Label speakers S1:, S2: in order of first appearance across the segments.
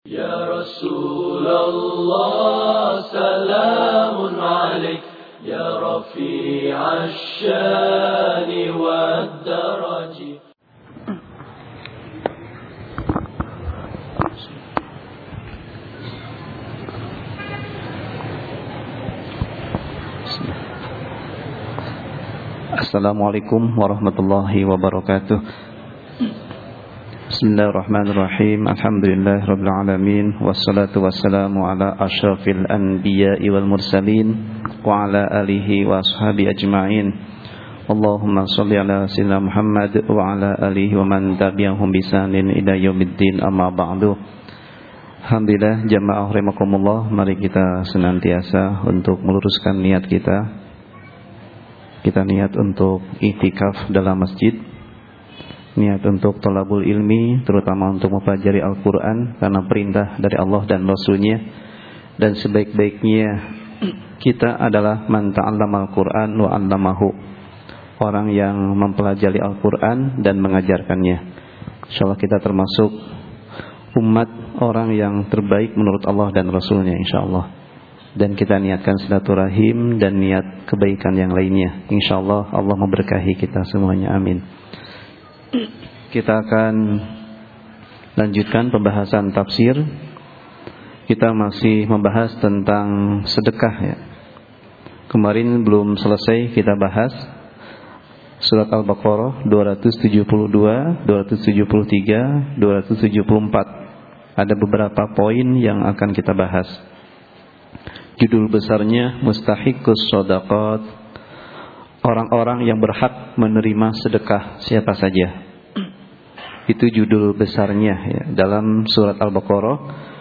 S1: Ya Rasulullah, salamun alaik, ya rafi'ash syani wad daraji.
S2: Assalamualaikum warahmatullahi wabarakatuh. Bismillahirrahmanirrahim. Alhamdulillahirabbil alamin, wassalatu wassalamu ala asyrafil anbiya'i wal mursalin wa ala alihi wa ashabi ajma'in. Allahumma shalli ala sayyidina Muhammad wa ala alihi wa man tabi'ahum bi ihsanin ila yaumiddin, amma ba'du. Alhamdulillah, jamaah rahimakumullah, mari kita senantiasa untuk meluruskan niat kita. Kita niat untuk i'tikaf dalam masjid, niat untuk thalabul ilmi, terutama untuk mempelajari Al-Quran karena perintah dari Allah dan Rasul-Nya. Dan sebaik-baiknya kita adalah man ta'allama Al-Quran wa 'allamahu, orang yang mempelajari Al-Quran dan mengajarkannya. InsyaAllah kita termasuk umat orang yang terbaik menurut Allah dan Rasul-Nya, insyaAllah. Dan kita niatkan silaturahim dan niat kebaikan yang lainnya. InsyaAllah Allah memberkahi kita semuanya, amin. Kita akan lanjutkan pembahasan tafsir. Kita masih membahas tentang sedekah, ya. Kemarin belum selesai kita bahas surat Al-Baqarah 272, 273, 274. Ada beberapa poin yang akan kita bahas. Judul besarnya Mustahiqus Shadaqat, orang-orang yang berhak menerima sedekah siapa saja. Itu judul besarnya, ya, dalam surat Al-Baqarah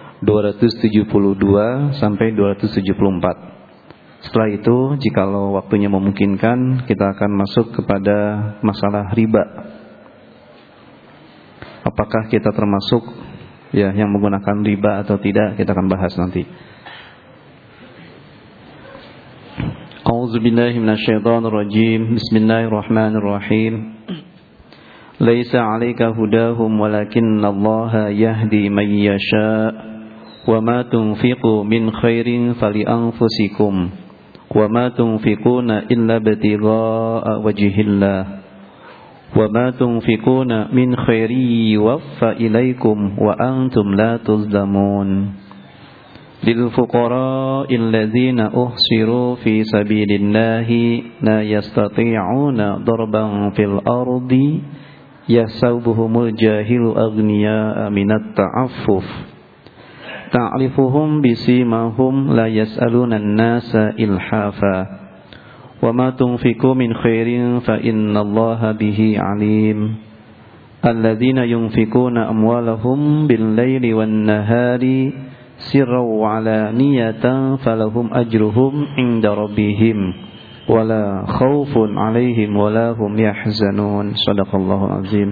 S2: 272 sampai 274. Setelah itu, jikalau waktunya memungkinkan, kita akan masuk kepada masalah riba. Apakah kita termasuk, ya, yang menggunakan riba atau tidak, kita akan bahas nanti. A'udzu billahi minasyaitonir rajim. Bismillahirrahmanirrahim. Laisa 'alaika hudahum walakinallaha yahdi man yasha. Wa ma tunfiqu min khairin fali anfusikum. Wa ma tunfiquna illa ibtigha'a wajhillah. Wa ma tunfiquna min khairi yuwaffa ilaikum wa antum la tuzlamun. للفقراء الذين أحصروا في سبيل الله لا يستطيعون ضربا في الأرض يحسبهم الجاهل أغنياء من التعفف تعرفهم بسيماهم لا يسألون الناس إلحافا وما تنفقوا من خير فإن الله به عليم الذين ينفقون أموالهم بالليل والنهار sirra wa alaniyatan falahum ajruhum inda rabbihim wala khaufun alaihim wala hum yahzanun. Shadaqallahul azim.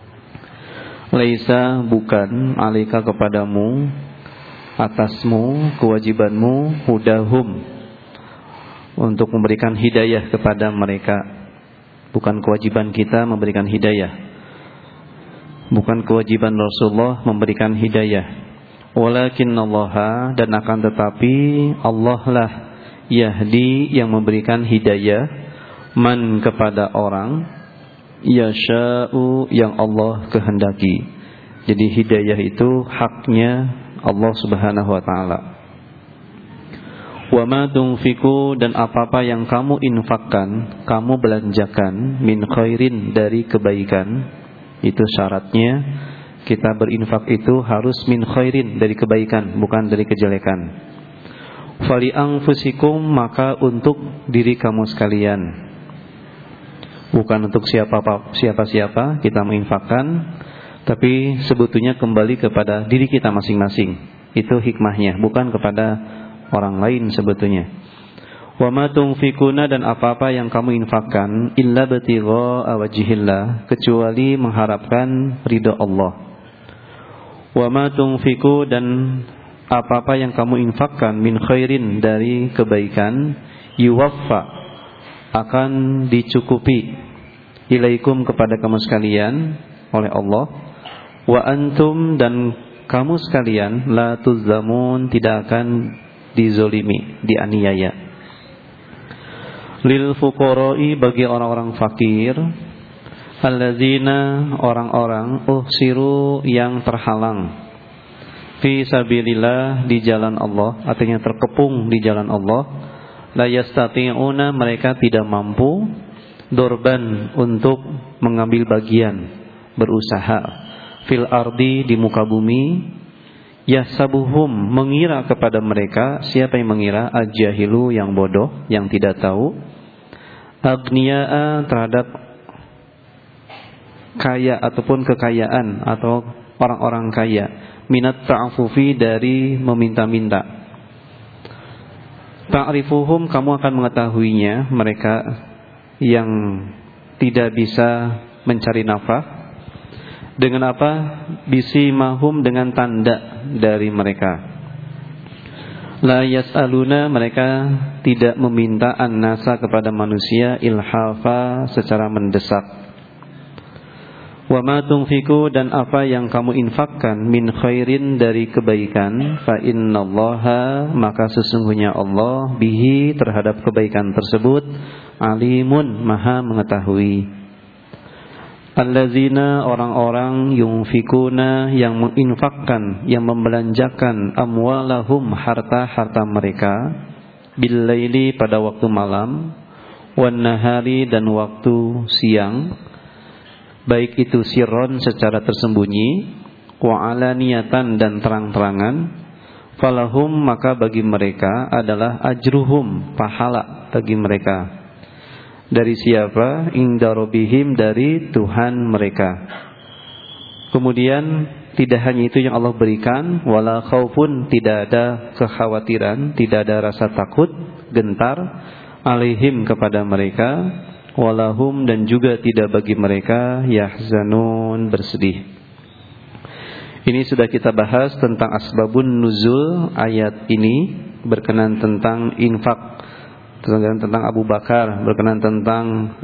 S2: Laisa, bukan, alaika, kepadamu, atasmu, kewajibanmu, hudahum, untuk memberikan hidayah kepada mereka. Bukan kewajiban kita memberikan hidayah, bukan kewajiban Rasulullah memberikan hidayah. Walakinallaha, dan akan tetapi Allah lah yahdi, yang memberikan hidayah, man, kepada orang, yasha'u, yang Allah kehendaki. Jadi hidayah itu haknya Allah subhanahu wa ta'ala. Wa ma tunfiqu, dan apa-apa yang kamu infakkan, kamu belanjakan, min khairin, dari kebaikan. Itu syaratnya kita berinfak itu harus min khairin, dari kebaikan, bukan dari kejelekan. Fali anfusikum, maka untuk diri kamu sekalian, bukan untuk siapa-siapa kita menginfakkan, tapi sebetulnya kembali kepada diri kita masing-masing. Itu hikmahnya, bukan kepada orang lain sebetulnya. Wa ma tunfikuna, dan apa-apa yang kamu infakkan, illa ibtigha'a wajhillah, kecuali mengharapkan ridha Allah. Wa ma tunfiku, dan apa-apa yang kamu infakkan, min khairin, dari kebaikan, yuwaffa, akan dicukupi, ilaikum, kepada kamu sekalian, oleh Allah. Wa antum, dan kamu sekalian la tuzlamun, tidak akan dizolimi, dianiaya. Lil fuqara'i, bagi orang-orang fakir, allazina, orang-orang uhsiru, yang terhalang, fi sabilillah, di jalan Allah, artinya terkepung di jalan Allah, la yastati'una, mereka tidak mampu, dorban, untuk mengambil bagian, berusaha, fil ardi, di muka bumi, yahsabuhum, mengira kepada mereka. Siapa yang mengira? Al-jahilu, yang bodoh, yang tidak tahu, agniya'a, terhadap kaya ataupun kekayaan atau orang-orang kaya, minat ta'afufi, dari meminta-minta. Ta'rifuhum, kamu akan mengetahuinya, mereka yang tidak bisa mencari nafkah. Dengan apa? Bisimahum, dengan tanda dari mereka. La yas'aluna, mereka tidak meminta an-nasa, kepada manusia, ilhafa, secara mendesak. Wa ma tunfiku, dan apa yang kamu infakkan, min khairin, dari kebaikan, fa innallaha, maka sesungguhnya Allah, bihi, terhadap kebaikan tersebut, alimun, maha mengetahui. Allazina, orang-orang, yunfikuna, yang menginfakkan, yang membelanjakan, amwalahum, harta-harta mereka, billaili, pada waktu malam, wan nahari, dan waktu siang, baik itu sirron, secara tersembunyi, wa alaniyatan, dan terang-terangan, falahum, maka bagi mereka adalah ajruhum, pahala bagi mereka. Dari siapa? Inda rabbihim, dari Tuhan mereka. Kemudian tidak hanya itu yang Allah berikan, wala khaufun, tidak ada kekhawatiran, tidak ada rasa takut, gentar, alaihim, kepada mereka, walahum, dan juga tidak bagi mereka, yahzanun, bersedih. Ini sudah kita bahas tentang asbabun nuzul ayat ini, berkenan tentang infak, tentang Abu Bakar, berkenan tentang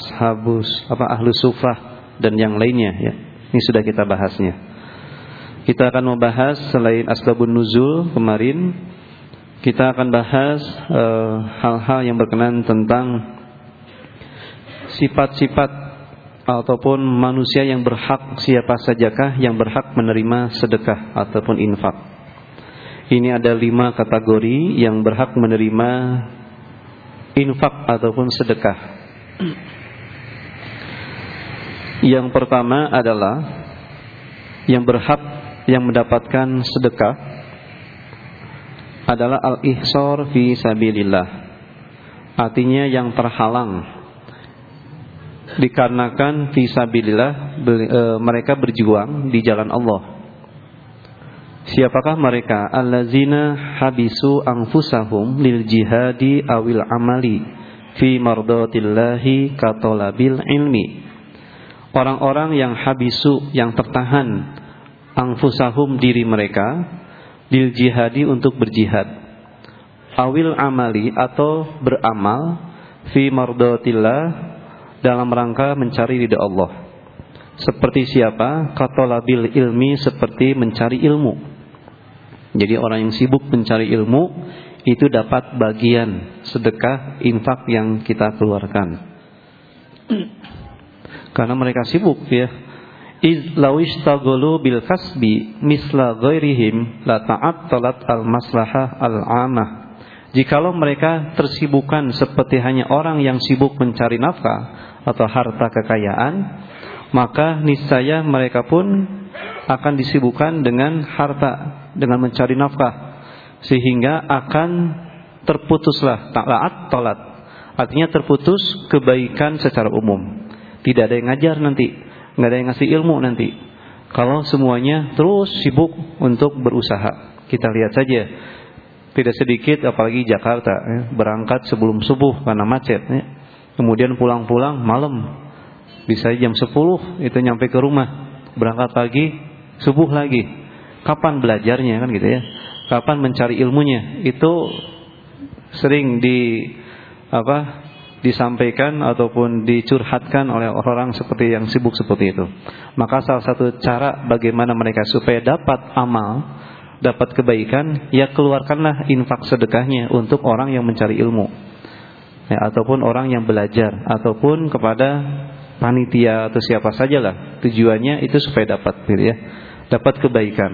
S2: ahlus sufah dan yang lainnya ya. Ini sudah kita bahasnya. Kita akan membahas selain asbabun nuzul kemarin, kita akan bahas hal-hal yang berkenan tentang sifat-sifat ataupun manusia yang berhak, siapa sajakah yang berhak menerima sedekah ataupun infak. Ini ada 5 kategori yang berhak menerima infak ataupun sedekah. Yang pertama adalah yang berhak, yang mendapatkan sedekah adalah al-ihsar fi sabilillah, artinya yang terhalang, dikarenakan fi sabilillah, mereka berjuang di jalan Allah. Siapakah mereka? Allazina habisu anfusahum lil jihadi awil amali fi mardatillahi katolabil ilmi. Orang-orang yang habisu, yang tertahan, anfusahum, diri mereka, lil jihadi, untuk berjihad, awil amali, atau beramal, fi mardatillah, dalam rangka mencari ridha Allah. Seperti siapa? Katolabil ilmi, seperti mencari ilmu. Jadi orang yang sibuk mencari ilmu itu dapat bagian sedekah infak yang kita keluarkan. Karena mereka sibuk ya. Iz lawishtaghalu bil kasbi misla ghairihim la ta'attalat al maslahah al amah. Jikalau mereka tersibukkan seperti hanya orang yang sibuk mencari nafkah atau harta kekayaan, maka niscaya mereka pun akan disibukkan dengan harta, dengan mencari nafkah, sehingga akan terputuslah ta'at, artinya terputus kebaikan secara umum. Tidak ada yang ngajar nanti, nggak ada yang ngasih ilmu nanti, kalau semuanya terus sibuk untuk berusaha. Kita lihat saja, tidak sedikit apalagi Jakarta ya, berangkat sebelum subuh karena macet ya. Kemudian pulang-pulang malam, bisa jam 10 itu nyampe ke rumah. Berangkat pagi, subuh lagi. Kapan belajarnya kan gitu ya? Kapan mencari ilmunya? Itu sering disampaikan ataupun dicurhatkan oleh orang seperti yang sibuk seperti itu. Maka salah satu cara bagaimana mereka supaya dapat amal, dapat kebaikan, ya keluarkanlah infak sedekahnya untuk orang yang mencari ilmu, ya, ataupun orang yang belajar, ataupun kepada panitia atau siapa sajalah. Tujuannya itu supaya dapat, gitu ya, dapat kebaikan.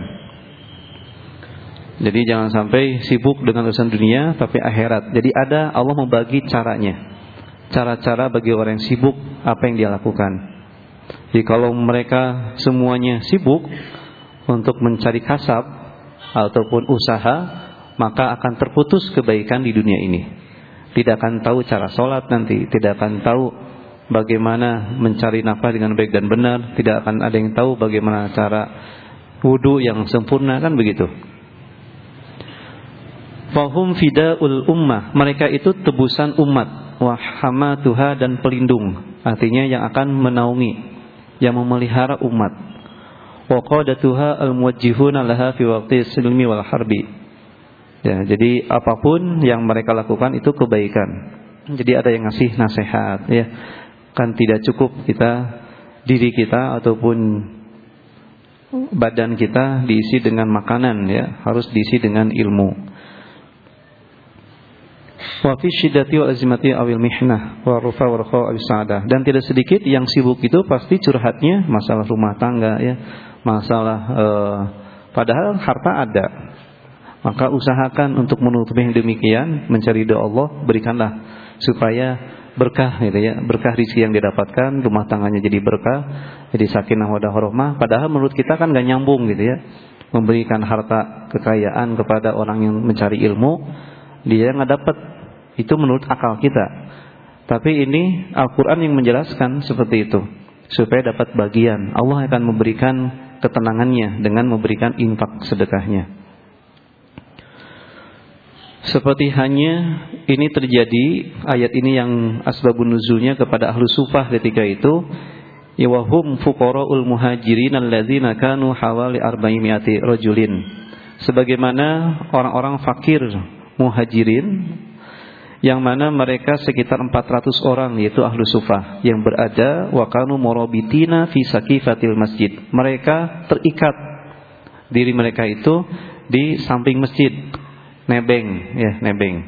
S2: Jadi jangan sampai sibuk dengan urusan dunia tapi akhirat. Jadi ada, Allah membagi caranya, cara-cara bagi orang yang sibuk apa yang dia lakukan. Jadi kalau mereka semuanya sibuk untuk mencari kasab ataupun usaha, maka akan terputus kebaikan di dunia ini. Tidak akan tahu cara sholat nanti, tidak akan tahu bagaimana mencari nafkah dengan baik dan benar, tidak akan ada yang tahu bagaimana cara wudu yang sempurna, kan begitu. Fahum fidaul ummah, mereka itu tebusan umat, wa hamatuha, dan pelindung, artinya yang akan menaungi, yang memelihara umat. Wa qadatuha al-muwajjihuna laha fi waqti silmi wal harbi. Ya, jadi apapun yang mereka lakukan itu kebaikan. Jadi ada yang ngasih nasihat, ya. Kan tidak cukup diri kita ataupun badan kita diisi dengan makanan, ya, harus diisi dengan ilmu. Wa fi syiddati wal azimati awil mihnah wa rufa wa raqa awis sa'adah. Dan tidak sedikit yang sibuk itu pasti curhatnya masalah rumah tangga, ya, masalah padahal harta ada. Maka usahakan untuk menutupi yang demikian, mencari ridha Allah, berikanlah supaya berkah, gitu ya, berkah rezeki yang didapatkan, rumah tangganya jadi berkah, jadi sakinah wadah warahmah. Padahal menurut kita kan gak nyambung, gitu ya, memberikan harta kekayaan kepada orang yang mencari ilmu, dia nggak dapat. Itu menurut akal kita. Tapi ini Al-Quran yang menjelaskan seperti itu, supaya dapat bagian. Allah akan memberikan ketenangannya dengan memberikan infak sedekahnya. Seperti hanya ini terjadi, ayat ini yang asbabun nuzulnya kepada ahlu sufah ketika itu, yawahum fuqara'ul muhajirin alladzina kanu hawali 400 rajulin. Sebagaimana orang-orang fakir muhajirin yang mana mereka sekitar 400 orang, yaitu ahlu sufah, yang berada wa kanu murabitina fi saqifatil masjid. Mereka terikat diri mereka itu di samping masjid, nebeng, ya, nebeng.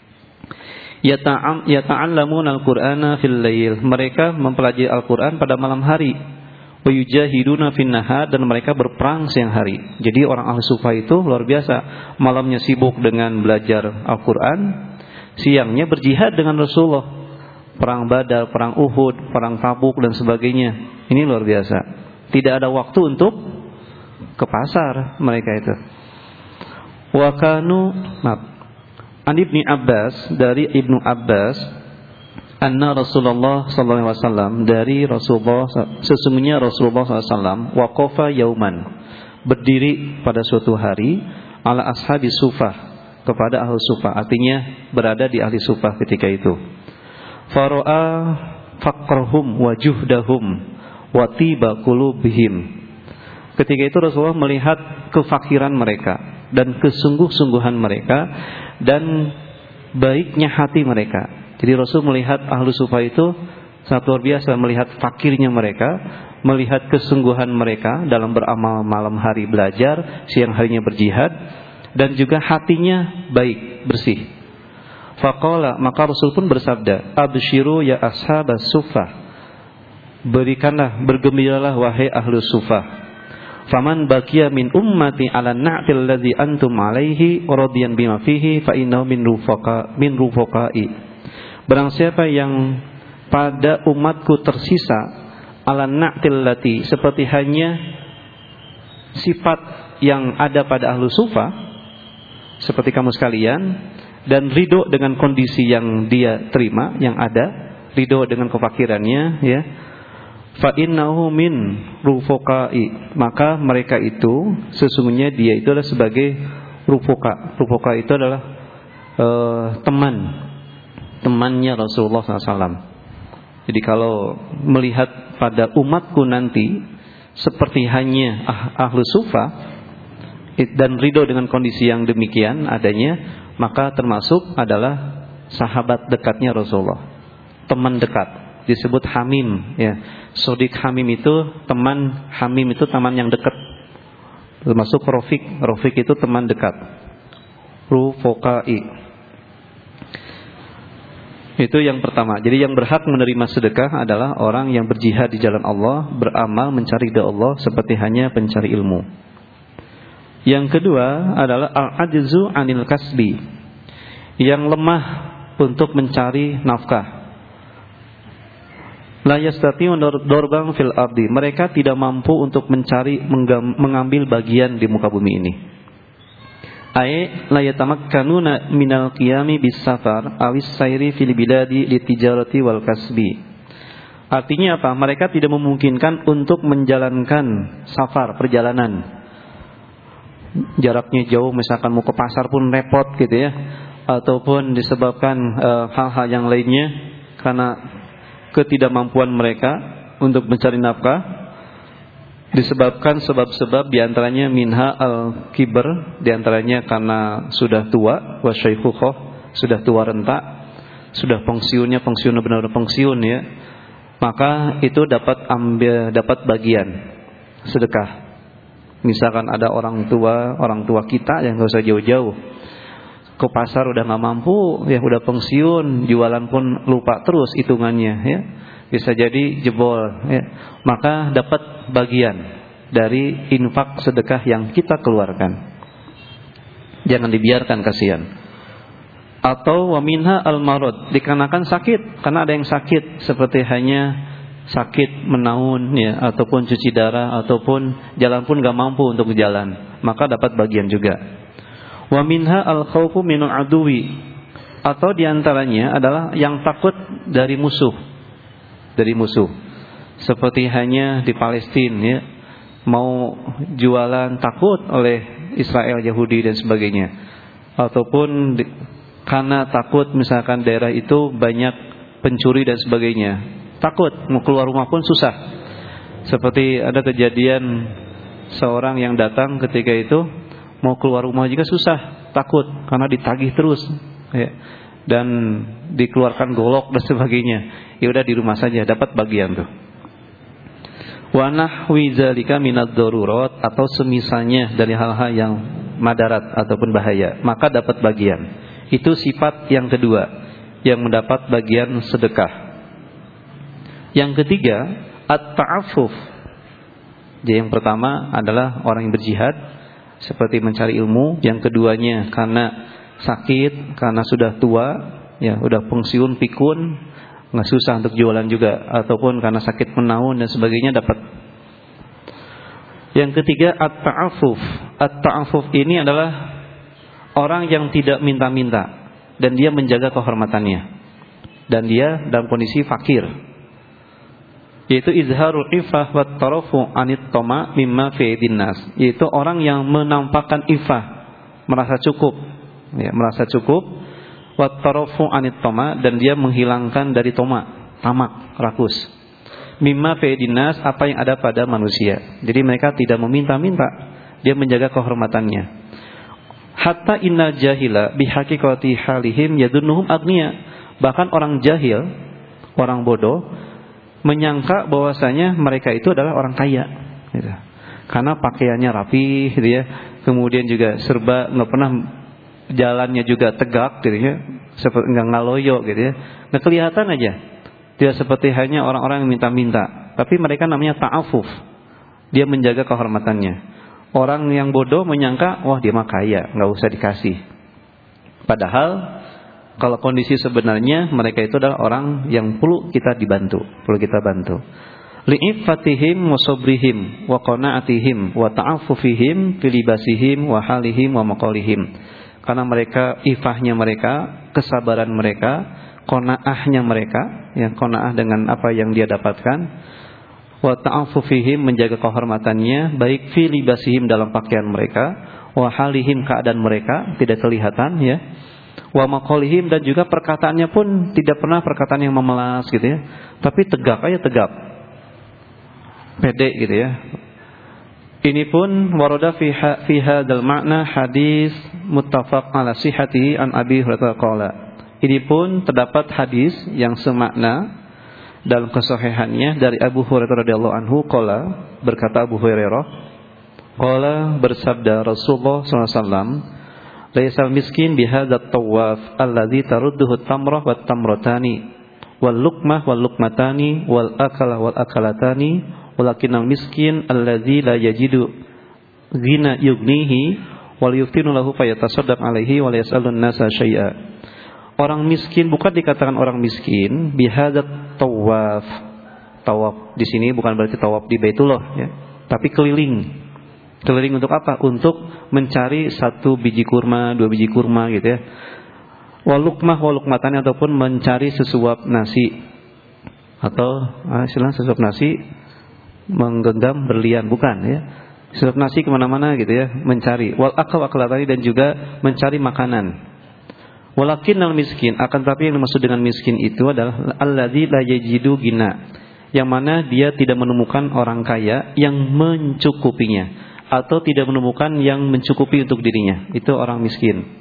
S2: Yata'allamuna al-Qur'ana fil lail. Mereka mempelajari Al-Qur'an pada malam hari. Wa yujahiduna fin nahar, dan mereka berperang siang hari. Jadi orang ahlu sufah itu luar biasa. Malamnya sibuk dengan belajar Al-Qur'an, siangnya berjihad dengan Rasulullah. Perang Badar, perang Uhud, perang Tabuk dan sebagainya. Ini luar biasa. Tidak ada waktu untuk ke pasar mereka itu. Wa kanu an Ibnu Abbas, dari Ibnu Abbas, anna Rasulullah sallallahu alaihi wasallam, dari Rasulullah, sesungguhnya Rasulullah sallallahu alaihi wasallam waqafa yauman, berdiri pada suatu hari, ala ashabi sufah, kepada ahli sufah, artinya berada di ahli sufah ketika itu. Fara'a faqrahum wa juhdahum wa tiba qulubihim. Ketika itu Rasulullah melihat kefakiran mereka dan kesungguh-sungguhan mereka dan baiknya hati mereka. Jadi Rasul melihat ahlu sufah itu sangat luar biasa, melihat fakirnya mereka, melihat kesungguhan mereka dalam beramal malam hari belajar, siang harinya berjihad, dan juga hatinya baik, bersih. Faqala, maka Rasul pun bersabda, abshiru ya ashabas sufah, berikanlah, bergembiralah wahai ahlu sufah. Faman baqiya min ummati ala na'til ladzi antum alaihi radiyan bima fihi fa innahu min rufaqai. Barang siapa yang pada umatku tersisa ala na'til lati, seperti hanya sifat yang ada pada ahlu sufah, seperti kamu sekalian, dan ridho dengan kondisi yang dia terima, yang ada, ridho dengan kefakirannya, ya. Fa innahu min rufaqai, maka mereka itu sesungguhnya dia itu adalah sebagai rufuqa. Rufuqa itu adalah temannya Rasulullah SAW. Jadi kalau melihat pada umatku nanti seperti hanya ahlu sufah dan ridho dengan kondisi yang demikian adanya, maka termasuk adalah sahabat dekatnya Rasulullah. teman dekat, disebut hamim ya. Sodik hamim itu teman, hamim itu teman yang dekat. Termasuk Rafiq itu teman dekat. Rufokai. Itu yang pertama. Jadi yang berhak menerima sedekah adalah orang yang berjihad di jalan Allah, beramal mencari ridha Allah seperti hanya pencari ilmu. Yang kedua adalah al-ajzu 'anil kasbi, yang lemah untuk mencari nafkah. La yastati'u dorban fil ardi, mereka tidak mampu untuk mencari mengambil bagian di muka bumi ini. Ai la yatamakkanuna minal qiyami bis safar awis sayri fil biladi litijarati wal kasbi. Artinya apa? Mereka tidak memungkinkan untuk menjalankan safar, perjalanan. Jaraknya jauh, misalkan mau ke pasar pun repot gitu ya. Ataupun disebabkan hal-hal yang lainnya karena ketidakmampuan mereka untuk mencari nafkah, disebabkan sebab-sebab diantaranya minha al-kibar, diantaranya karena sudah tua, wasyaikhukhah, sudah tua renta, sudah pensiun benar-benar pensiun ya, maka itu dapat bagian sedekah. Misalkan ada orang tua kita yang nggak usah jauh-jauh, ke pasar udah nggak mampu, ya udah pensiun, jualan pun lupa terus hitungannya, ya bisa jadi jebol, ya. Maka dapat bagian dari infak sedekah yang kita keluarkan. Jangan dibiarkan, kasihan. Atau waminha al-marad, dikarenakan sakit, karena ada yang sakit seperti hanya sakit menaun, ya, ataupun cuci darah, ataupun jalan pun nggak mampu untuk jalan, maka dapat bagian juga. Wa minha al-khawfu minal aduwi, atau diantaranya adalah yang takut dari musuh. Seperti hanya di Palestina ya, mau jualan takut oleh Israel, Yahudi dan sebagainya. Ataupun karena takut misalkan daerah itu banyak pencuri dan sebagainya. Takut mau keluar rumah pun susah. Seperti ada kejadian seorang yang datang ketika itu mau keluar rumah juga susah, takut karena ditagih terus ya, dan dikeluarkan golok dan sebagainya. Ya udah di rumah saja, dapat bagian tuh. Wa nahwi zalika minadz darurat, atau semisalnya dari hal-hal yang madarat ataupun bahaya, maka dapat bagian. Itu sifat yang kedua yang mendapat bagian sedekah. Yang ketiga, at-ta'affuf. Jadi yang pertama adalah orang yang berjihad seperti mencari ilmu. Yang keduanya karena sakit, karena sudah tua, ya udah pensiun pikun, nggak susah untuk jualan juga, ataupun karena sakit menaun dan sebagainya dapat. Yang ketiga at-ta'affuf. At-ta'affuf ini adalah orang yang tidak minta-minta dan dia menjaga kehormatannya, dan dia dalam kondisi fakir, yaitu izharul ifah wat tarafu anit tama mimma fi nas, yaitu orang yang menampakkan ifah, merasa cukup, ya, merasa cukup, wat tarafu anit tama, dan dia menghilangkan dari tamak, rakus, mimma fi nas, apa yang ada pada manusia. Jadi mereka tidak meminta-minta, dia menjaga kehormatannya. Hatta innal jahila bihaqiqati halihim yadunnuhum agniya, bahkan orang jahil, orang bodoh menyangka bahwasanya mereka itu adalah orang kaya gitu. Karena pakaiannya rapi gitu ya, kemudian juga serba, nggak pernah jalannya juga tegak gitu ya, seperti nggak ngaloyo gitu ya, nggak kelihatan aja dia seperti hanya orang-orang yang minta-minta. Tapi mereka namanya ta'afuf, dia menjaga kehormatannya. Orang yang bodoh menyangka wah dia mah kaya, nggak usah dikasih. Padahal kalau kondisi sebenarnya mereka itu adalah orang yang perlu kita bantu. Li'iffatihim wa sabrihim wa qana'atihim wa ta'affufihim fi libasihim wa halihim wa maqalihim. Karena mereka, ifahnya mereka, kesabaran mereka, qanaahnya mereka, ya, qanaah dengan apa yang dia dapatkan, wa ta'affufihim, menjaga kehormatannya, baik fi libasihim, dalam pakaian mereka, wa halihim, keadaan mereka tidak kelihatan ya, wa maqalihim, dan juga perkataannya pun tidak pernah perkataan yang memelas gitu ya, tapi tegak, pede gitu ya. Ini pun warada fi hadzal ma'na hadis muttafaq ala sihhatihi an Abi Hurairah qala. Ini pun terdapat hadis yang semakna dalam kesahihannya dari Abu Hurairah radhiyallahu anhu qala, berkata Abu Hurairah, qala, bersabda Rasulullah sallallahu alaihi wasallam, laisal miskin bihadzat tawaf alladzi tarudduhu tamrah wat tamratani wal luqmah wal luqmatani wal akala wal akalatani walakinnal miskin alladzi la yajidu ghina yughnihi wal yuftinu lahu fayatasaddaq alaihi wa la yas'alun nasa syai'a. Orang miskin bukan dikatakan orang miskin bihadzat tawaf. Tawaf di sini bukan berarti tawaf di Baitullah ya, tapi keliling. Keliling untuk apa? Untuk mencari 1 biji kurma, 2 biji kurma gitu ya. Walukmah walukmatani, ataupun mencari sesuap nasi, atau istilah sesuap nasi menggenggam berlian, bukan ya. Sesuap nasi kemana-mana gitu ya, mencari. Wal akal akalatani, dan juga mencari makanan. Walakinnal miskin, akan tapi yang dimaksud dengan miskin itu adalah alladzi la yajidu ghina, yang mana dia tidak menemukan orang kaya yang mencukupinya, atau tidak menemukan yang mencukupi untuk dirinya. Itu orang miskin.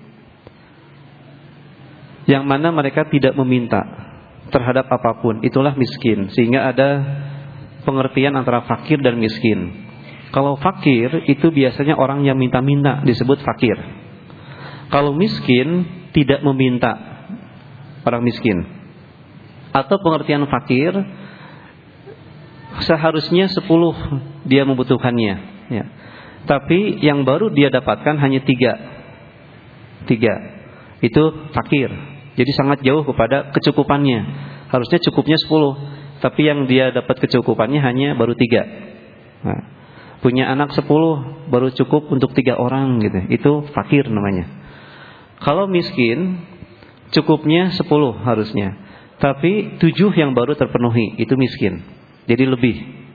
S2: Yang mana mereka tidak meminta terhadap apapun, itulah miskin. Sehingga ada pengertian antara fakir dan miskin. Kalau fakir itu biasanya orang yang minta-minta, disebut fakir. Kalau miskin tidak meminta, orang miskin. Atau pengertian fakir, seharusnya 10 dia membutuhkannya ya. Tapi yang baru dia dapatkan hanya 3. Itu fakir. Jadi sangat jauh kepada kecukupannya. Harusnya cukupnya 10, tapi yang dia dapat kecukupannya hanya baru 3. Nah, punya anak 10 baru cukup untuk 3 orang gitu. Itu fakir namanya. Kalau miskin cukupnya 10 harusnya, tapi 7 yang baru terpenuhi, itu miskin. Jadi lebih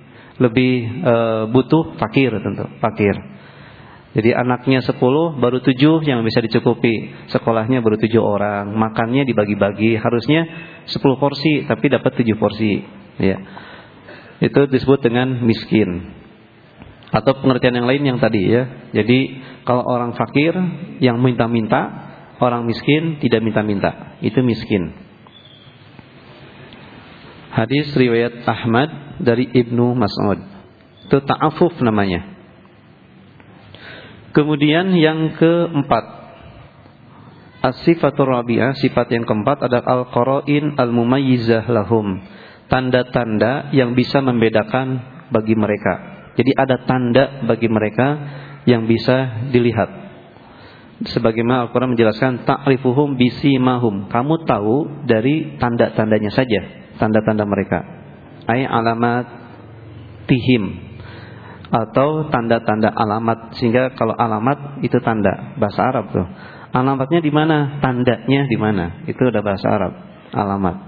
S2: butuh, fakir tentu, fakir. Jadi anaknya 10 baru 7 yang bisa dicukupi. Sekolahnya baru 7 orang, makannya dibagi-bagi, harusnya 10 porsi tapi dapat 7 porsi ya. Itu disebut dengan miskin. Atau pengertian yang lain yang tadi ya. Jadi kalau orang fakir yang minta-minta, orang miskin tidak minta-minta, itu miskin. Hadis riwayat Ahmad dari Ibnu Mas'ud. Itu ta'afuf namanya. Kemudian yang keempat, as-sifatur rabi'ah, sifat yang keempat adalah al-qara'in al-mumayyizah lahum, tanda-tanda yang bisa membedakan bagi mereka. Jadi ada tanda bagi mereka yang bisa dilihat. Sebagaimana Al-Quran menjelaskan, ta'rifuhum bisimahum, kamu tahu dari tanda-tandanya saja, tanda-tanda mereka. Ay alamat tihim, atau tanda-tanda alamat. Sehingga kalau alamat itu tanda, bahasa Arab tuh. Alamatnya di mana? Tandanya di mana? Itu udah bahasa Arab, alamat.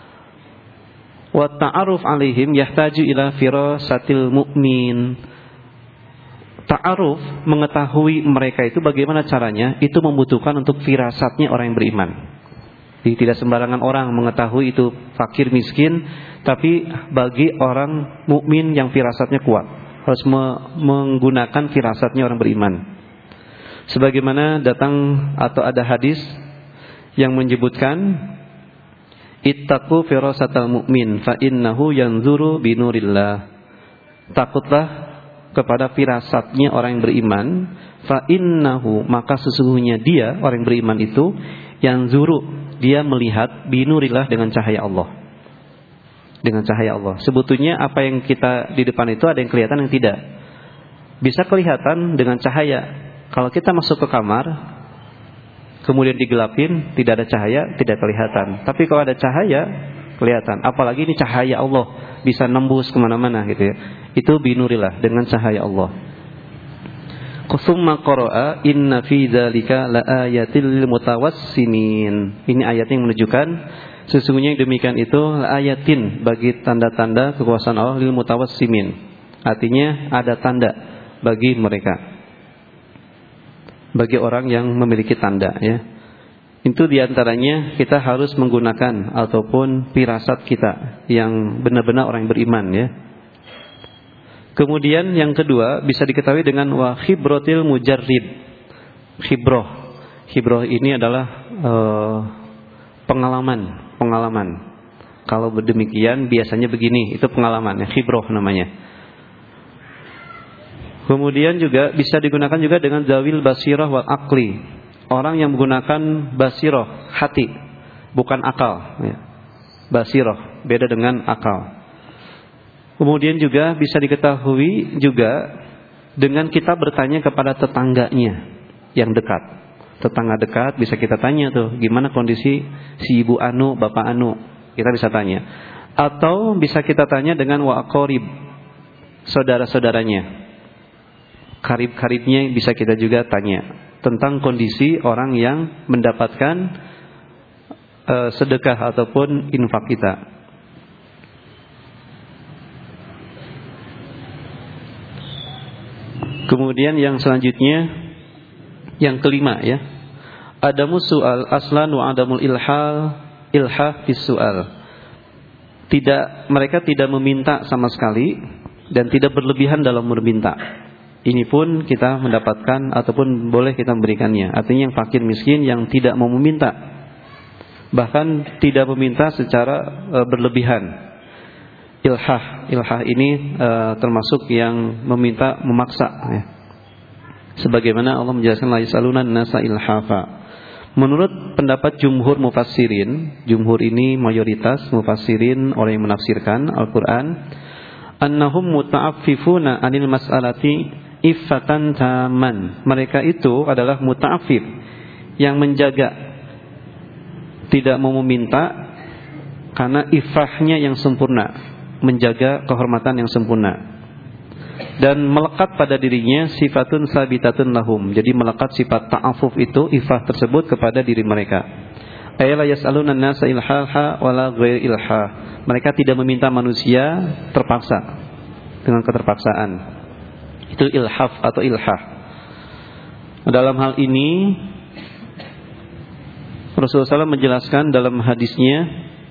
S2: Wa ta'aruf alaihim yahtaju ila firasatil mu'min. Ta'aruf, mengetahui mereka itu bagaimana caranya, itu membutuhkan untuk firasatnya orang yang beriman. Jadi tidak sembarangan orang mengetahui itu fakir miskin, tapi bagi orang mukmin yang firasatnya kuat, harus menggunakan firasatnya orang beriman. Sebagaimana datang atau ada hadis yang menyebutkan, ittaqu firasatal mu'min fa innahu yanzuru binurillah. Takutlah kepada firasatnya orang yang beriman, fa innahu, maka sesungguhnya dia orang yang beriman itu yang zuru, dia melihat binurillah, dengan cahaya Allah. Dengan cahaya Allah. Sebetulnya apa yang kita di depan itu ada yang kelihatan, yang tidak. Bisa kelihatan dengan cahaya. Kalau kita masuk ke kamar kemudian digelapin, tidak ada cahaya, tidak kelihatan. Tapi kalau ada cahaya, kelihatan. Apalagi ini cahaya Allah, bisa nembus kemana-mana gitu ya. Itu binurillah, dengan cahaya Allah. Qusumma qara'a inna fi dzalika laayatil lil mutawassimin. Ini ayat yang menunjukkan sesungguhnya yang demikian itu laayatin, bagi tanda-tanda kekuasaan Allah, lil mutawassimin. Artinya ada tanda bagi mereka, bagi orang yang memiliki tanda ya. Itu diantaranya kita harus menggunakan ataupun firasat kita yang benar-benar orang yang beriman ya. Kemudian yang kedua bisa diketahui dengan wa khibrotil mujarrib. Khibroh ini adalah pengalaman. Kalau demikian biasanya begini, itu pengalaman, khibrah namanya. Kemudian juga bisa digunakan juga dengan zawil basirah wal aqli. Orang yang menggunakan basirah, hati, bukan akal, ya. Basirah beda dengan akal. Kemudian juga bisa diketahui juga dengan kita bertanya kepada tetangganya yang dekat. Tetangga dekat bisa kita tanya tuh, gimana kondisi si ibu anu, bapak anu, kita bisa tanya. Atau bisa kita tanya dengan wa aqarib, saudara-saudaranya, karib-karibnya bisa kita juga tanya tentang kondisi orang yang mendapatkan sedekah ataupun infak kita. Kemudian yang selanjutnya, yang kelima ya, adamu su'al aslan wa adamul ilha fis su'al. Mereka tidak meminta sama sekali dan tidak berlebihan dalam meminta. Ini pun kita mendapatkan ataupun boleh kita memberikannya. Artinya yang fakir miskin yang tidak mau meminta, bahkan tidak meminta secara berlebihan. Ilhah ini termasuk yang meminta memaksa ya. Sebagaimana Allah menjelaskan la yasalunan nasa ilhafa. Menurut pendapat jumhur mufassirin, jumhur ini mayoritas mufassirin orang yang menafsirkan Al-Quran, annahum muta'affifuna anil mas'alati iffatan taman. Mereka itu adalah muta'affif, yang menjaga, tidak mau meminta karena iffahnya yang sempurna, menjaga kehormatan yang sempurna, dan melekat pada dirinya sifatun sabitatun lahum. Jadi melekat sifat ta'affuf itu, iffah tersebut kepada diri mereka. Ayla yas'aluna an-nasa ilhaha wala ghair ilha. Mereka tidak meminta manusia terpaksa, dengan keterpaksaan. Itu ilhaf atau ilhah. Dalam hal ini Rasulullah SAW menjelaskan dalam hadisnya,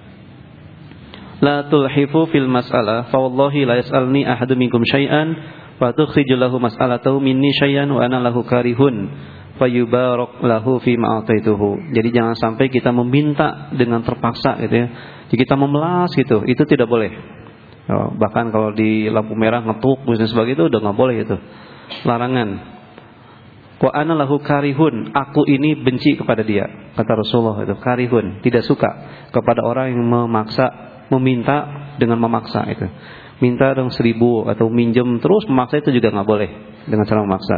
S2: la tulhifu fil mas'alah fa wallahi la yas'alni ahadun minkum syai'an wa tukhriju lahu mas'alatahu minni syai'an wa ana lahu karihun fayubarak lahu fi ma ataituhu. Jadi jangan sampai kita meminta dengan terpaksa gitu ya. Jadi kita memelas gitu, itu tidak boleh. Bahkan kalau di lampu merah ngetuk dan sebagainya itu udah nggak boleh itu, larangan. Wa ana lahu karihun, aku ini benci kepada dia, kata Rasulullah itu, karihun, tidak suka kepada orang yang meminta dengan memaksa itu. Minta dong 1.000 atau minjem terus memaksa, itu juga nggak boleh dengan cara memaksa.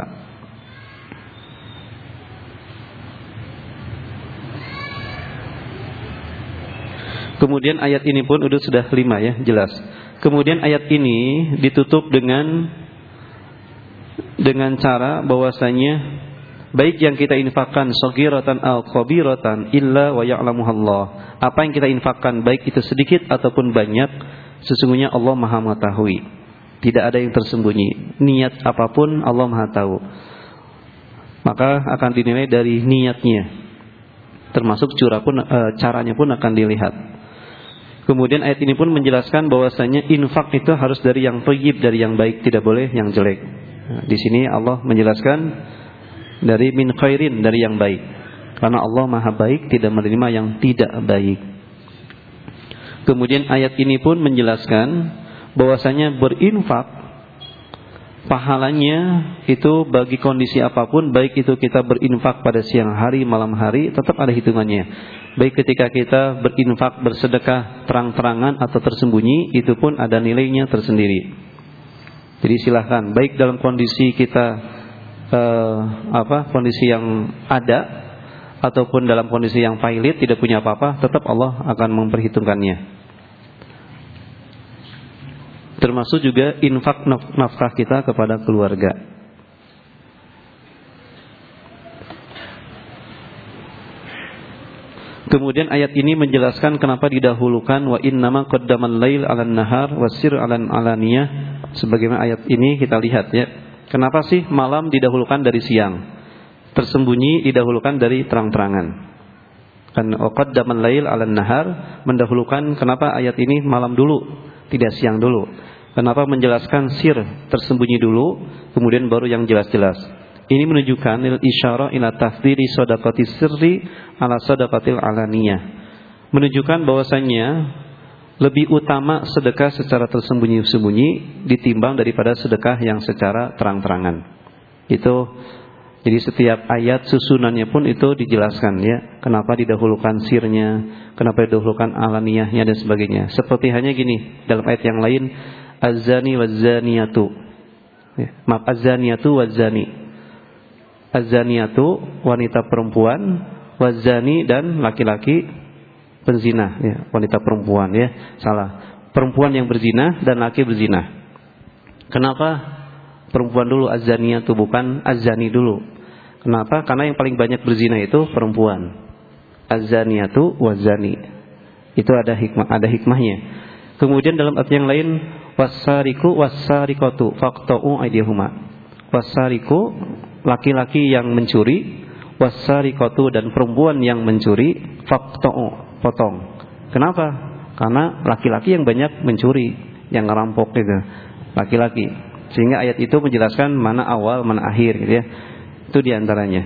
S2: Kemudian ayat ini pun sudah 5 ya, jelas. Kemudian ayat ini ditutup dengan cara bahwasanya baik yang kita infakkan saghiratan aw kabiratan illa wa ya'lamuhallah. Apa yang kita infakkan baik itu sedikit ataupun banyak, sesungguhnya Allah Maha mengetahui. Tidak ada yang tersembunyi. Niat apapun Allah Maha tahu. Maka akan dinilai dari niatnya. Termasuk caranya pun akan dilihat. Kemudian ayat ini pun menjelaskan bahwasanya infak itu harus dari yang thayyib, dari yang baik, tidak boleh yang jelek. Nah, di sini Allah menjelaskan dari min khairin, dari yang baik. Karena Allah Maha baik, tidak menerima yang tidak baik. Kemudian ayat ini pun menjelaskan bahwasanya berinfak pahalanya itu bagi kondisi apapun, baik itu kita berinfak pada siang hari, malam hari, tetap ada hitungannya. Baik ketika kita berinfak, bersedekah terang-terangan atau tersembunyi, itu pun ada nilainya tersendiri. Jadi silahkan, baik dalam kondisi kita kondisi yang ada, ataupun dalam kondisi yang pailit, tidak punya apa-apa, tetap Allah akan memperhitungkannya. Termasuk juga infak nafkah kita kepada keluarga. Kemudian ayat ini menjelaskan kenapa didahulukan wa innama qaddamal lail 'alan nahar wasir 'alan 'alaniyah. Sebagaimana ayat ini kita lihat ya. Kenapa sih malam didahulukan dari siang? Tersembunyi didahulukan dari terang-terangan. Kan qaddamal lail 'alan nahar, mendahulukan kenapa ayat ini malam dulu, tidak siang dulu. Kenapa menjelaskan sir, tersembunyi dulu, kemudian baru yang jelas-jelas. Ini menunjukkan isyarah ila tafdhili shadaqatis sirri ala shadaqatil alaniyah. menunjukkan bahwasannya lebih utama sedekah secara tersembunyi-sembunyi ditimbang daripada sedekah yang secara terang-terangan. Itu jadi setiap ayat susunannya pun itu dijelaskan ya, kenapa didahulukan sirnya, kenapa didahulukan alaniyahnya dan sebagainya. Seperti hanya gini dalam ayat yang lain, az-zani waz-zaniyatu. Ya, maaf, az-zaniyatu waz-zani. Az-zaniyatu wanita perempuan, waz-zani dan laki-laki penzina ya, wanita perempuan ya. Salah. Perempuan yang berzina dan laki berzina. Kenapa perempuan dulu az-zaniyatu bukan az-zani dulu? Kenapa? Karena yang paling banyak berzina itu perempuan. Az-zaniyatu waz-zani. Itu ada hikmahnya. Kemudian dalam ayat yang lain, was-sariqu was-sariqatu faqta'u aydiyahuma. Was-sariqu laki-laki yang mencuri, was-sariqatu dan perempuan yang mencuri, faqta'u potong. Kenapa? Karena laki-laki yang banyak mencuri, yang ngerampok itu laki-laki. Sehingga ayat itu menjelaskan mana awal, mana akhir gitu ya. Itu diantaranya.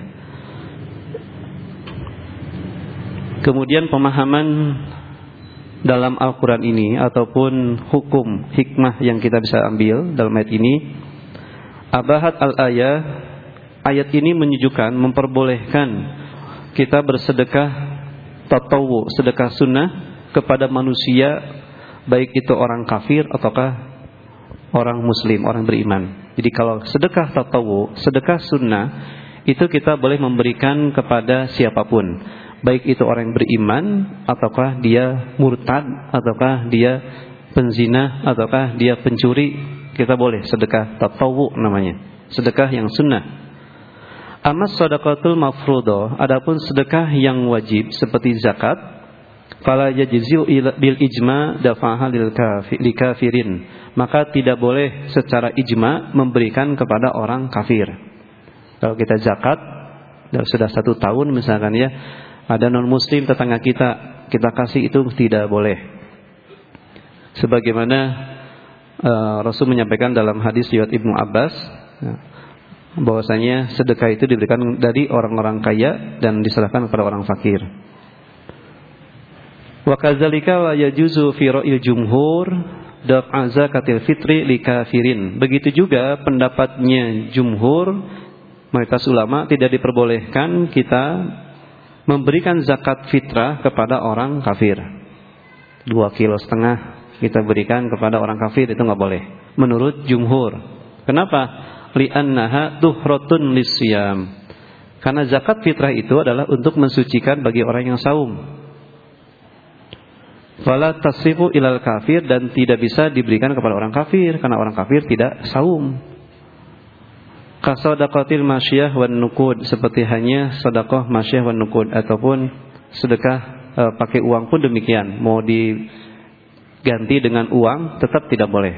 S2: Kemudian pemahaman dalam Al-Quran ini ataupun hukum hikmah yang kita bisa ambil dalam ayat ini, abahat al-ayah, ayat ini menunjukkan memperbolehkan kita bersedekah tatawu, sedekah sunnah kepada manusia, baik itu orang kafir ataukah orang muslim, orang beriman. Jadi kalau sedekah tatawu, sedekah sunnah, itu kita boleh memberikan kepada siapapun, baik itu orang yang beriman ataukah dia murtad, ataukah dia penzina, ataukah dia pencuri, kita boleh sedekah tatawu namanya, sedekah yang sunnah. Amas sadaqatul mafruḍah, adapun sedekah yang wajib seperti zakat, fala yajzi'u bil ijma' dafa'ha lil kafirin, maka tidak boleh secara ijma' memberikan kepada orang kafir. Kalau kita zakat sudah 1 tahun misalkan ya, ada non muslim tetangga kita kasih, itu tidak boleh. Sebagaimana Rasul menyampaikan dalam hadis riwayat Ibnu Abbas bahwasanya sedekah itu diberikan dari orang-orang kaya dan diserahkan kepada orang fakir. Wa kadzalika la yajuzu fi ra'il jumhur daf'a zakatil fitri likafirin. Begitu juga pendapatnya jumhur, mayoritas ulama, tidak diperbolehkan kita memberikan zakat fitrah kepada orang kafir. 2,5 kilo kita berikan kepada orang kafir, itu enggak boleh menurut jumhur. Kenapa? Li'annaha tuhratun lisyam. Karena zakat fitrah itu adalah untuk mensucikan bagi orang yang saum. Fala tasifu ilal kafir, dan tidak bisa diberikan kepada orang kafir karena orang kafir tidak saum. Kasadaqatil masyiyah wan nuqud, seperti hanya sedekah masyiyah wan nuqud ataupun sedekah pakai uang pun demikian. Mau diganti dengan uang tetap tidak boleh.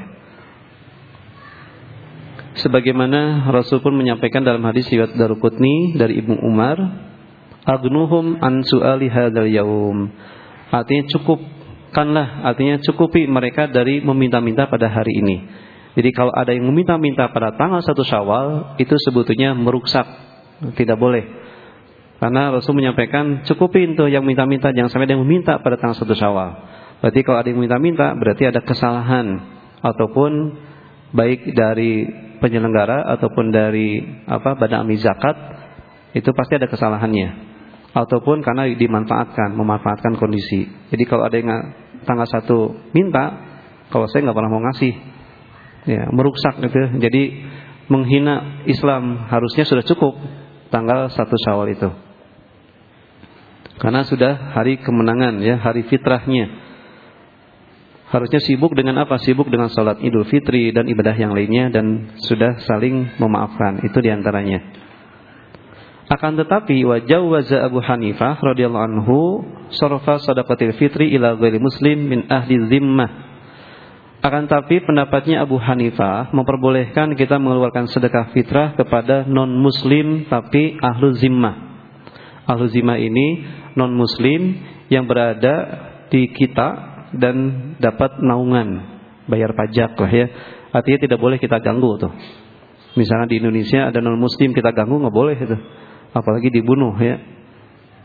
S2: Sebagaimana Rasul pun menyampaikan dalam hadis riwayat Daruqutni dari Ibnu Umar, agnuhum an su'ali hadzal yaum. Artinya cukupi mereka dari meminta-minta pada hari ini. Jadi kalau ada yang meminta-minta pada tanggal 1 Syawal, itu sebetulnya meruksak, tidak boleh. Karena Rasul menyampaikan cukupin tuh yang minta-minta, jangan sampai ada yang meminta pada tanggal 1 Syawal. Berarti kalau ada yang minta-minta, berarti ada kesalahan, ataupun baik dari penyelenggara ataupun dari badan amil zakat, itu pasti ada kesalahannya. Ataupun karena memanfaatkan kondisi. Jadi kalau ada yang tanggal 1 minta, kalau saya nggak pernah mau ngasih, ya meruksak gitu. Jadi menghina Islam. Harusnya sudah cukup tanggal 1 Syawal itu, karena sudah hari kemenangan ya, hari fitrahnya. Harusnya sibuk dengan apa? Sibuk dengan salat Idul Fitri dan ibadah yang lainnya, dan sudah saling memaafkan. Itu diantaranya. Akan tetapi wajawwaza Abu Hanifah radhiyallahu anhu sarfa sadaqatil fitri ila ghairi muslim min ahli zimmah. Akan tetapi pendapatnya Abu Hanifah memperbolehkan kita mengeluarkan sedekah fitrah kepada non muslim tapi ahlu zimmah. Ahlu zimmah ini non muslim yang berada di kita dan dapat naungan, bayar pajak lah ya. Artinya tidak boleh kita ganggu tuh. Misalnya di Indonesia ada non muslim kita ganggu, nggak boleh itu. Apalagi dibunuh ya.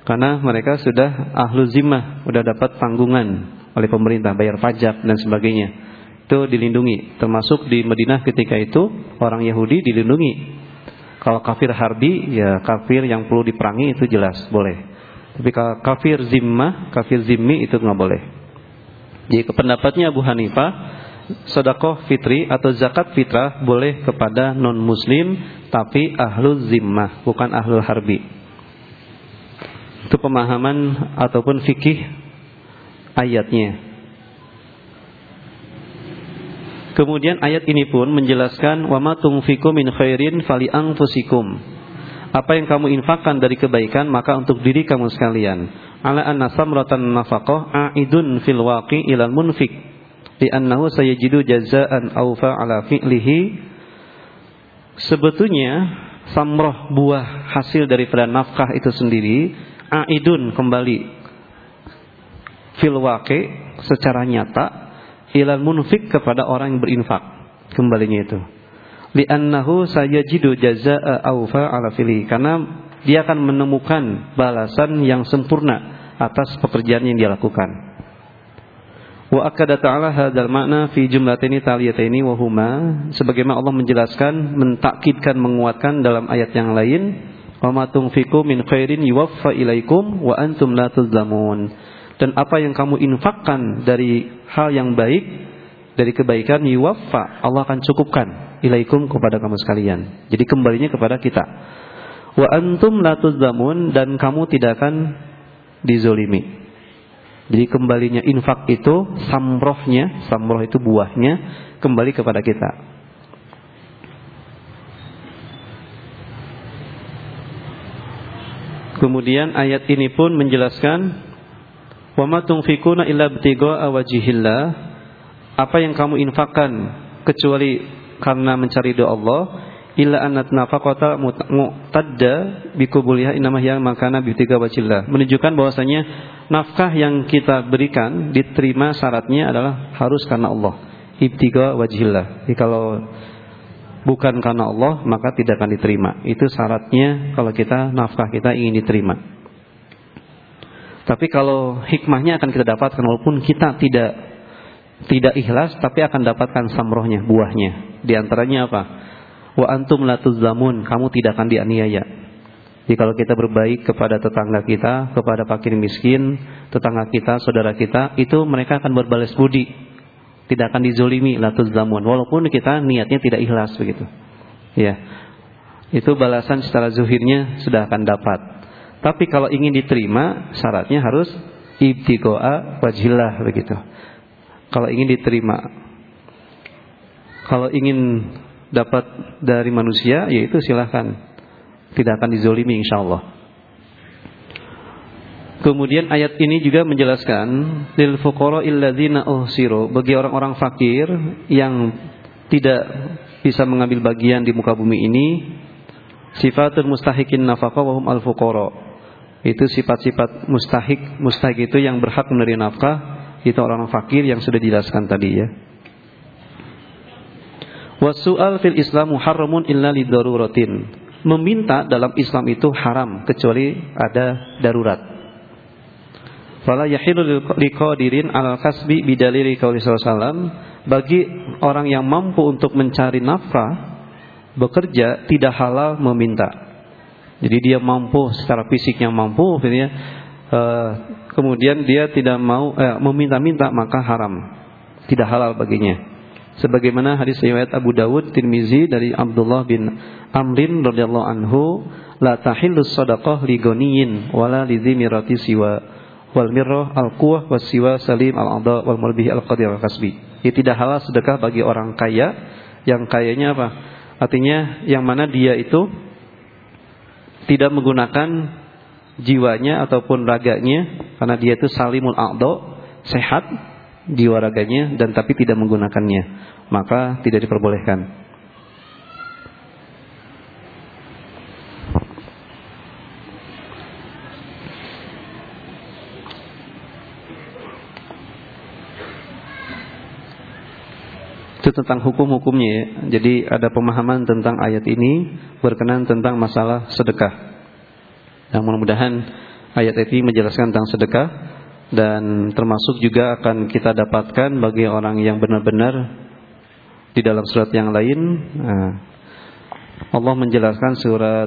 S2: Karena mereka sudah ahlu zimmah, sudah dapat tanggungan oleh pemerintah, bayar pajak dan sebagainya. Itu dilindungi. Termasuk di Madinah ketika itu orang Yahudi dilindungi. Kalau kafir harbi, ya kafir yang perlu diperangi itu jelas boleh. Tapi kalau kafir zimmah, kafir zimmi itu nggak boleh. Jadi pendapatnya Abu Hanifah, sedekah fitri atau zakat fitrah boleh kepada non muslim, tapi ahlu zimmah, bukan ahlu harbi. Itu pemahaman ataupun fikih ayatnya. Kemudian ayat ini pun menjelaskan wa ma tunfiqu min khairin fali anfusikum. Apa yang kamu infakkan dari kebaikan maka untuk diri kamu sekalian. Ala anna samratan nafaqah aidun fil waqi ilal munfiq li annahu sayajidu jazaan awfa ala fi'lihi. Sebetulnya samroh buah hasil daripada nafkah itu sendiri aidun kembali fil waqi secara nyata ilal munfik kepada orang yang berinfak, kembalinya itu li'annahu sayajidu jazaa awfa ala fili, karena dia akan menemukan balasan yang sempurna atas pekerjaan yang dia lakukan. Wa akada ta'ala hadzal makna fi jumlataini taliyataini wa huma, sebagaimana Allah menjelaskan, mentakkidkan, menguatkan dalam ayat yang lain, wa ma tunfiqu min khairin yuwaffa ilaikum wa antum la tuzlamun. Dan apa yang kamu infakkan dari hal yang baik, dari kebaikan, yuwaffa, Allah akan cukupkan ilaikum kepada kamu sekalian. Jadi kembalinya kepada kita. Wa antum la tuzlamun, dan kamu tidak akan dizolimi. Jadi kembalinya infak itu samrohnya, samroh itu buahnya kembali kepada kita. Kemudian ayat ini pun menjelaskan wa ma tunfikuna illa ibtigha'a wajhillah, apa yang kamu infakkan kecuali karena mencari ridha Allah, illa annat nafaqata mu'tadda bikubuliha inama hiya makana ibtigha'a wajhillah, menunjukkan bahwasanya nafkah yang kita berikan diterima syaratnya adalah harus karena Allah, ibtigha'a wajhillah. Jadi kalau bukan karena Allah maka tidak akan diterima. Itu syaratnya kalau kita nafkah kita ingin diterima. Tapi kalau hikmahnya akan kita dapatkan walaupun kita tidak ikhlas, tapi akan dapatkan samrohnya, buahnya. Di antaranya apa? Wa antum la tuzlamun, kamu tidak akan dianiaya. Jadi kalau kita berbaik kepada tetangga kita, kepada fakir miskin, tetangga kita, saudara kita, itu mereka akan berbalas budi. Tidak akan dizolimi, la tuzlamun, walaupun kita niatnya tidak ikhlas begitu. Ya. Itu balasan secara zuhirnya sudah akan dapat. Tapi kalau ingin diterima, syaratnya harus ibtigha'a wajhillah begitu. Kalau ingin diterima, kalau ingin dapat dari manusia, yaitu silahkan, tidak akan dizolimi insyaallah. Kemudian ayat ini juga menjelaskan lil fuqara'il ladzina uhsiru, bagi orang-orang fakir yang tidak bisa mengambil bagian di muka bumi ini, sifatul mustahiqin nafaqah wa hum al fuqara. Itu sifat-sifat mustahik itu yang berhak menerima nafkah, itu orang-orang fakir yang sudah dijelaskan tadi ya. Wasu'al fil Islam muharramun illa lidaruratin. Meminta dalam Islam itu haram kecuali ada darurat. Fala yahilu liqadirin 'alal kasbi bidalili qauli sallallahu alaihi wasallam, bagi orang yang mampu untuk mencari nafkah, bekerja, tidak halal meminta. Jadi dia mampu secara fisiknya mampu, ya, kemudian dia tidak mau meminta-minta, maka haram, tidak halal baginya. Sebagaimana hadis riwayat Abu Dawud, Tirmizi dari Abdullah bin Amrin radhiyallahu anhu, la tahillus shadaqah li ghaniyin wala li dzimirati siwa wal mirrah al quwwah was siwa salim al adha wal mulbih al qadir al kasbi. Ini tidak halal sedekah bagi orang kaya, yang kayanya apa? Artinya yang mana dia itu tidak menggunakan jiwanya ataupun raganya, karena dia itu salimul a'dha, sehat jiwa raganya, dan tapi tidak menggunakannya, maka tidak diperbolehkan. Itu tentang hukum-hukumnya ya. Jadi ada pemahaman tentang ayat ini berkenaan tentang masalah sedekah. Dan mudah-mudahan Ayat ini menjelaskan tentang sedekah, dan termasuk juga akan kita dapatkan bagi orang yang benar-benar di dalam surat yang lain. Allah menjelaskan surat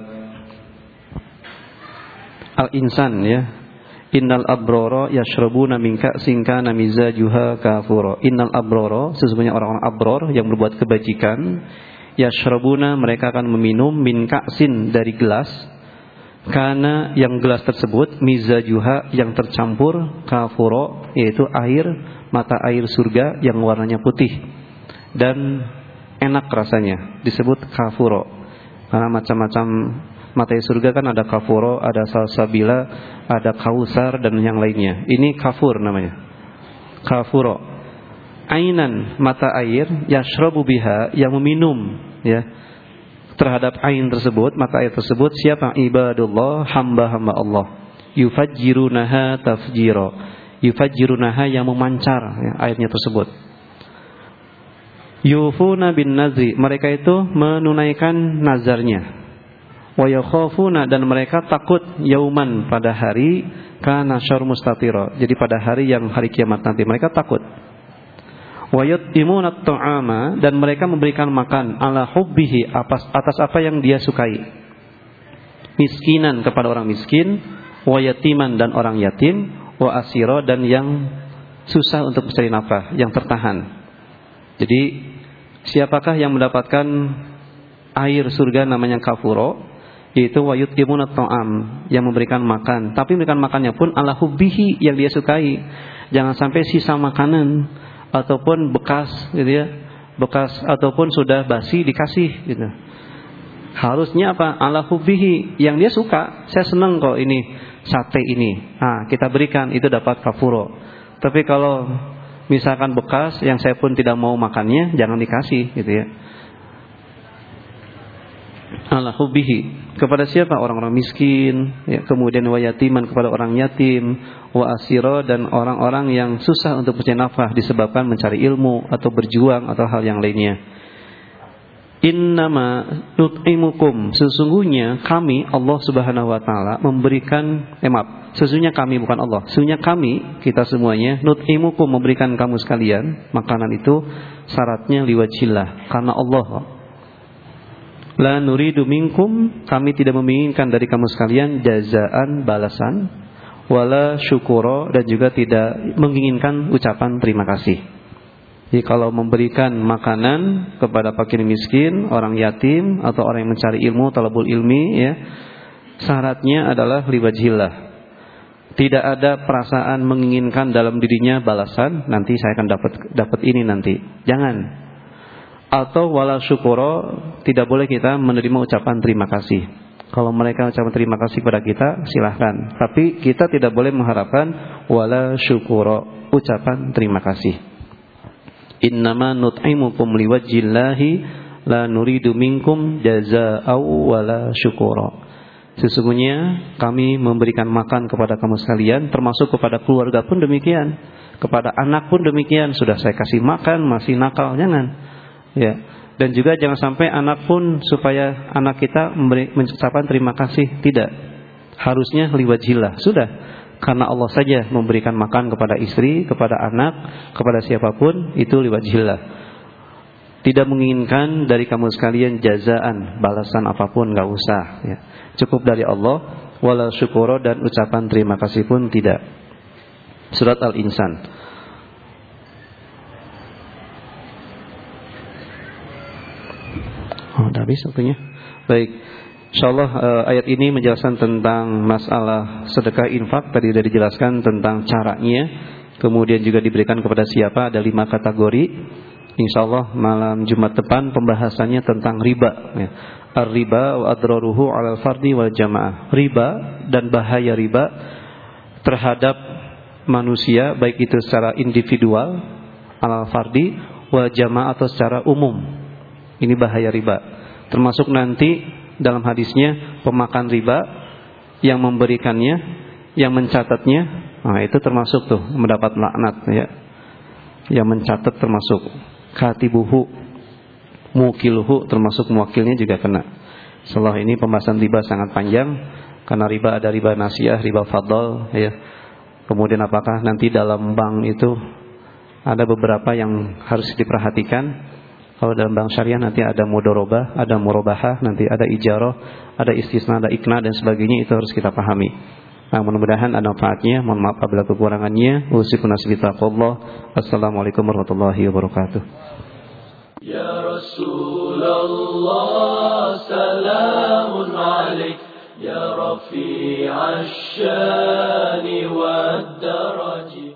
S2: Al-Insan ya. Innal abrara yashrabuna min ka'sin kana mizajuha kafura. Innal abrara, sesungguhnya orang-orang abror yang berbuat kebajikan, yashrabuna, mereka akan meminum min ka'sin, dari gelas, kana, yang gelas tersebut, mizajuha, yang tercampur, kafura, yaitu air, mata air surga yang warnanya putih dan enak rasanya, disebut kafura. Karena macam-macam mata air surga kan ada kafuro, ada salsabila, ada kausar dan yang lainnya. Ini kafur namanya. Kafuro. Ainan, mata air, yashrabu biha, yang meminum ya terhadap ain tersebut, mata air tersebut, siapa? Ibadullah, hamba-hamba Allah. Yufajjirunaha tafjira. Yufajjirunaha, yang memancar ya, airnya tersebut. Yufuna bin nazri, mereka itu menunaikan nazarnya. Wa yakhafuna, dan mereka takut, yauman, pada hari, kana syarr mustatira, jadi pada hari yang hari kiamat nanti mereka takut. Wa yutimuna at-ta'ama, dan mereka memberikan makan, ala hubbihi, atas apa yang dia sukai. Miskinan, kepada orang miskin, wa yatiman, dan orang yatim, wa asira, dan yang susah untuk mencari nafkah, yang tertahan. Jadi siapakah yang mendapatkan air surga namanya kafuro? Yaitu wayutimuna ta'am, yang memberikan makan, tapi memberikan makannya pun ala hubbihi, yang dia sukai. Jangan sampai sisa makanan ataupun bekas gitu ya, bekas ataupun sudah basi dikasih gitu. Harusnya apa? Ala hubbihi, yang dia suka. Saya senang kok ini sate ini. Kita berikan, itu dapat kafuro. Tapi kalau misalkan bekas yang saya pun tidak mau makannya, jangan dikasih gitu ya. Ala hubbihi, kepada siapa? Orang-orang miskin ya. Kemudian wa yatiman, kepada orang yatim, wa asira, dan orang-orang yang susah untuk mencari nafkah disebabkan mencari ilmu atau berjuang atau hal yang lainnya. Innama nut'imukum, sesungguhnya kami, Allah Subhanahu wa taala, memberikan sesungguhnya kami, bukan Allah, sesungguhnya kami, kita semuanya, nut'imukum, memberikan kamu sekalian makanan itu, syaratnya liwajillah, karena Allah. La nuridu minkum, kami tidak menginginkan dari kamu sekalian jazaan, balasan, wala syukura, dan juga tidak menginginkan ucapan terima kasih. Jadi kalau memberikan makanan kepada fakir miskin, orang yatim, atau orang yang mencari ilmu, talabul ilmi ya, syaratnya adalah liwajillah. Tidak ada perasaan menginginkan dalam dirinya balasan, nanti saya akan dapat ini nanti. Jangan. Atau wala syukura, tidak boleh kita menerima ucapan terima kasih. Kalau mereka ucapan terima kasih kepada kita, silahkan. Tapi kita tidak boleh mengharapkan wala syukura, ucapan terima kasih. Innama nut'imukum liwajhillahi la nuridu minkum jazaa'aw wala syukura. Sesungguhnya kami memberikan makan kepada kamu sekalian, termasuk kepada keluarga pun demikian, kepada anak pun demikian. Sudah saya kasih makan masih nakal, jangan. Ya, dan juga jangan sampai anak pun, supaya anak kita mengucapkan terima kasih, tidak. Harusnya liwajillah, sudah. Karena Allah saja memberikan makan kepada istri, kepada anak, kepada siapapun, itu liwajillah. Tidak menginginkan dari kamu sekalian jazaan, balasan apapun, enggak usah ya. Cukup dari Allah, wala syukura, dan ucapan terima kasih pun tidak. Surat Al-Insan. Udah habis waktunya. Baik. InsyaAllah ayat ini menjelaskan tentang masalah sedekah infak. Tadi sudah dijelaskan tentang caranya. Kemudian juga diberikan kepada siapa. Ada 5 kategori. InsyaAllah malam Jumat depan pembahasannya tentang riba ya. Ar-riba wa adraruhu 'alal fardi wal jamaah. Riba dan bahaya riba terhadap manusia, baik itu secara individual, 'alal fardi, wal jamaah, atau secara umum. Ini bahaya riba. Termasuk nanti dalam hadisnya pemakan riba, yang memberikannya, yang mencatatnya, itu termasuk tuh mendapat laknat ya. Yang mencatat termasuk katibuhu, mukiluhu, termasuk muwakilnya juga kena. Setelah ini pembahasan riba sangat panjang. Karena riba ada riba nasiah, riba fadl, ya. Kemudian apakah nanti dalam bank itu ada beberapa yang harus diperhatikan. Kalau dalam bank syariah nanti ada mudorobah, ada murabahah, nanti ada ijarah, ada istisna, ada ikna dan sebagainya, itu harus kita pahami. Nah, mudah-mudahan ada manfaatnya. Mohon maaf apabila kekurangannya. Usikum nasibitaqullah. Assalamualaikum warahmatullahi wabarakatuh.
S1: Ya Rasulullah, salamun alaik, ya rafi'ash shani wad daraji.